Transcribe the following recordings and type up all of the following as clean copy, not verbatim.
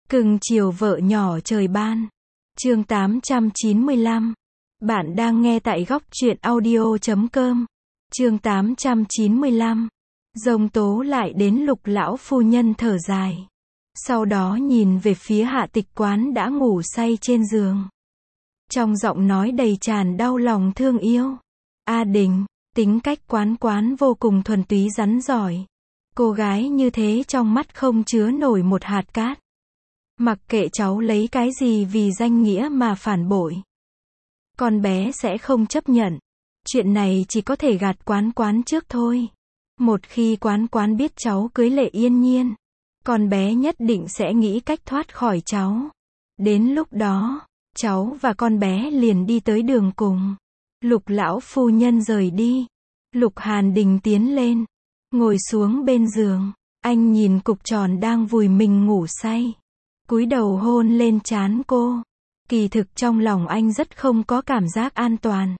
Cưng chiều vợ nhỏ trời ban. Chương 895. Bạn đang nghe tại góc truyện audio.com. Chương 895. Dông tố lại đến, Lục lão phu nhân thở dài. Sau đó nhìn về phía Hạ Tịch Quán đã ngủ say trên giường. Trong giọng nói đầy tràn đau lòng thương yêu. A Đình, tính cách Quán Quán vô cùng thuần túy rắn giỏi. Cô gái như thế trong mắt không chứa nổi một hạt cát. Mặc kệ cháu lấy cái gì vì danh nghĩa mà phản bội, con bé sẽ không chấp nhận. Chuyện này chỉ có thể gạt Quán Quán trước thôi. Một khi Quán Quán biết cháu cưới Lệ Yên Nhiên, con bé nhất định sẽ nghĩ cách thoát khỏi cháu. Đến lúc đó, cháu và con bé liền đi tới đường cùng. Lục lão phu nhân rời đi. Lục Hàn Đình tiến lên, ngồi xuống bên giường. Anh nhìn cục tròn đang vùi mình ngủ say, cúi đầu hôn lên trán cô. Kỳ thực trong lòng anh rất không có cảm giác an toàn.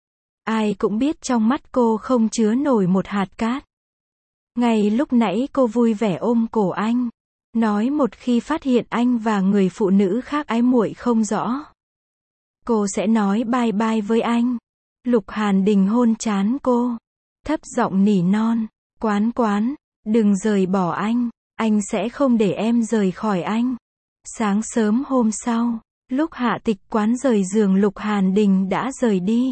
Ai cũng biết trong mắt cô không chứa nổi một hạt cát. Ngay lúc nãy cô vui vẻ ôm cổ anh, nói một khi phát hiện anh và người phụ nữ khác ái muội không rõ, cô sẽ nói bye bye với anh. Lục Hàn Đình hôn trán cô, thấp giọng nỉ non, Quán Quán, đừng rời bỏ anh sẽ không để em rời khỏi anh. Sáng sớm hôm sau, lúc Hạ Tịch Quán rời giường, Lục Hàn Đình đã rời đi.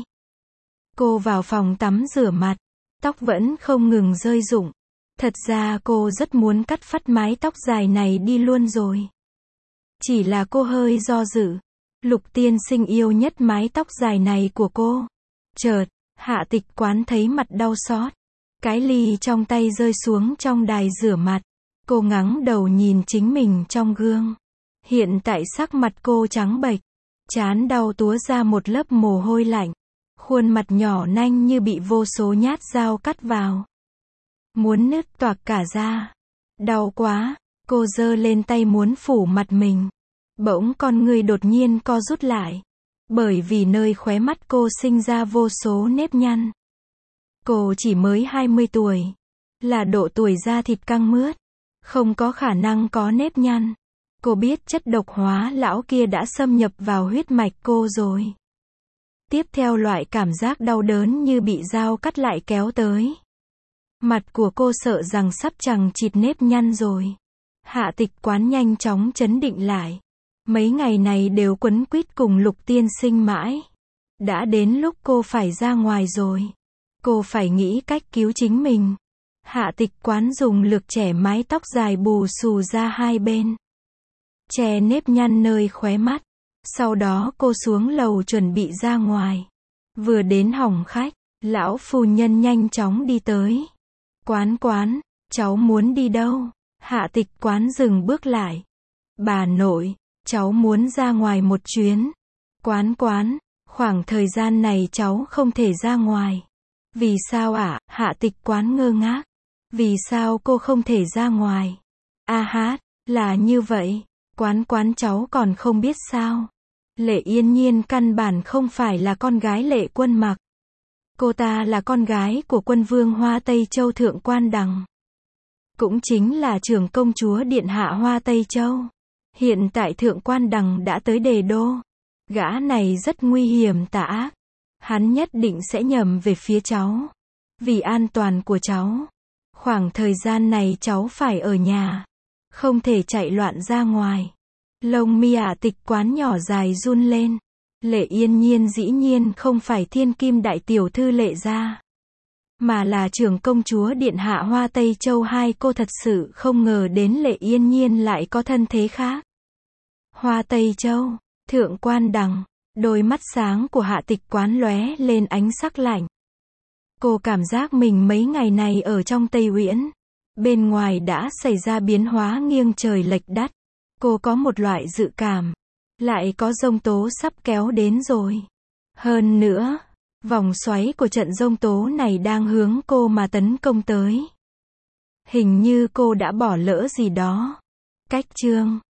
Cô vào phòng tắm rửa mặt, tóc vẫn không ngừng rơi rụng. Thật ra cô rất muốn cắt phắt mái tóc dài này đi luôn rồi. Chỉ là cô hơi do dự. Lục tiên sinh yêu nhất mái tóc dài này của cô. Chợt, Hạ Tịch Quán thấy mặt đau xót. Cái ly trong tay rơi xuống trong đài rửa mặt. Cô ngẩng đầu nhìn chính mình trong gương. Hiện tại sắc mặt cô trắng bệch, trán đau túa ra một lớp mồ hôi lạnh. Khuôn mặt nhỏ nanh như bị vô số nhát dao cắt vào, muốn nứt toạc cả ra. Đau quá, cô giơ lên tay muốn phủ mặt mình. Bỗng con người đột nhiên co rút lại, bởi vì nơi khóe mắt cô sinh ra vô số nếp nhăn. Cô chỉ mới 20 tuổi, là độ tuổi da thịt căng mướt, không có khả năng có nếp nhăn. Cô biết chất độc hóa lão kia đã xâm nhập vào huyết mạch cô rồi. Tiếp theo loại cảm giác đau đớn như bị dao cắt lại kéo tới. Mặt của cô sợ rằng sắp chằng chịt nếp nhăn rồi. Hạ Tịch Quán nhanh chóng trấn định lại. Mấy ngày này đều quấn quýt cùng Lục tiên sinh mãi. Đã đến lúc cô phải ra ngoài rồi. Cô phải nghĩ cách cứu chính mình. Hạ Tịch Quán dùng lực chẻ mái tóc dài bù xù ra hai bên, che nếp nhăn nơi khóe mắt. Sau đó cô xuống lầu chuẩn bị ra ngoài. Vừa đến phòng khách, lão phu nhân nhanh chóng đi tới. Quán Quán, cháu muốn đi đâu? Hạ Tịch Quán dừng bước lại. Bà nội, cháu muốn ra ngoài một chuyến. Quán Quán, khoảng thời gian này cháu không thể ra ngoài. Vì sao ạ? Hạ Tịch Quán ngơ ngác. Vì sao cô không thể ra ngoài? A hát, là như vậy. Quán Quán, cháu còn không biết sao? Lệ Yên Nhiên căn bản không phải là con gái Lệ Quân Mặc. Cô ta là con gái của quân vương Hoa Tây Châu Thượng Quan Đằng, cũng chính là trưởng công chúa điện hạ Hoa Tây Châu. Hiện tại Thượng Quan Đằng đã tới Đề Đô. Gã này rất nguy hiểm tà ác. Hắn nhất định sẽ nhầm về phía cháu. Vì an toàn của cháu, khoảng thời gian này cháu phải ở nhà, không thể chạy loạn ra ngoài. Lông mi Hạ Tịch Quán nhỏ dài run lên. Lệ Yên Nhiên dĩ nhiên không phải thiên kim đại tiểu thư Lệ gia, mà là trưởng công chúa điện hạ Hoa Tây Châu. Hai cô thật sự không ngờ đến Lệ Yên Nhiên lại có thân thế khác. Hoa Tây Châu, Thượng Quan Đằng, đôi mắt sáng của Hạ Tịch Quán lóe lên ánh sắc lạnh. Cô cảm giác mình mấy ngày này ở trong Tây Uyển, bên ngoài đã xảy ra biến hóa nghiêng trời lệch đất. Cô có một loại dự cảm, lại có giông tố sắp kéo đến rồi. Hơn nữa, vòng xoáy của trận giông tố này đang hướng cô mà tấn công tới. Hình như cô đã bỏ lỡ gì đó. Cách chương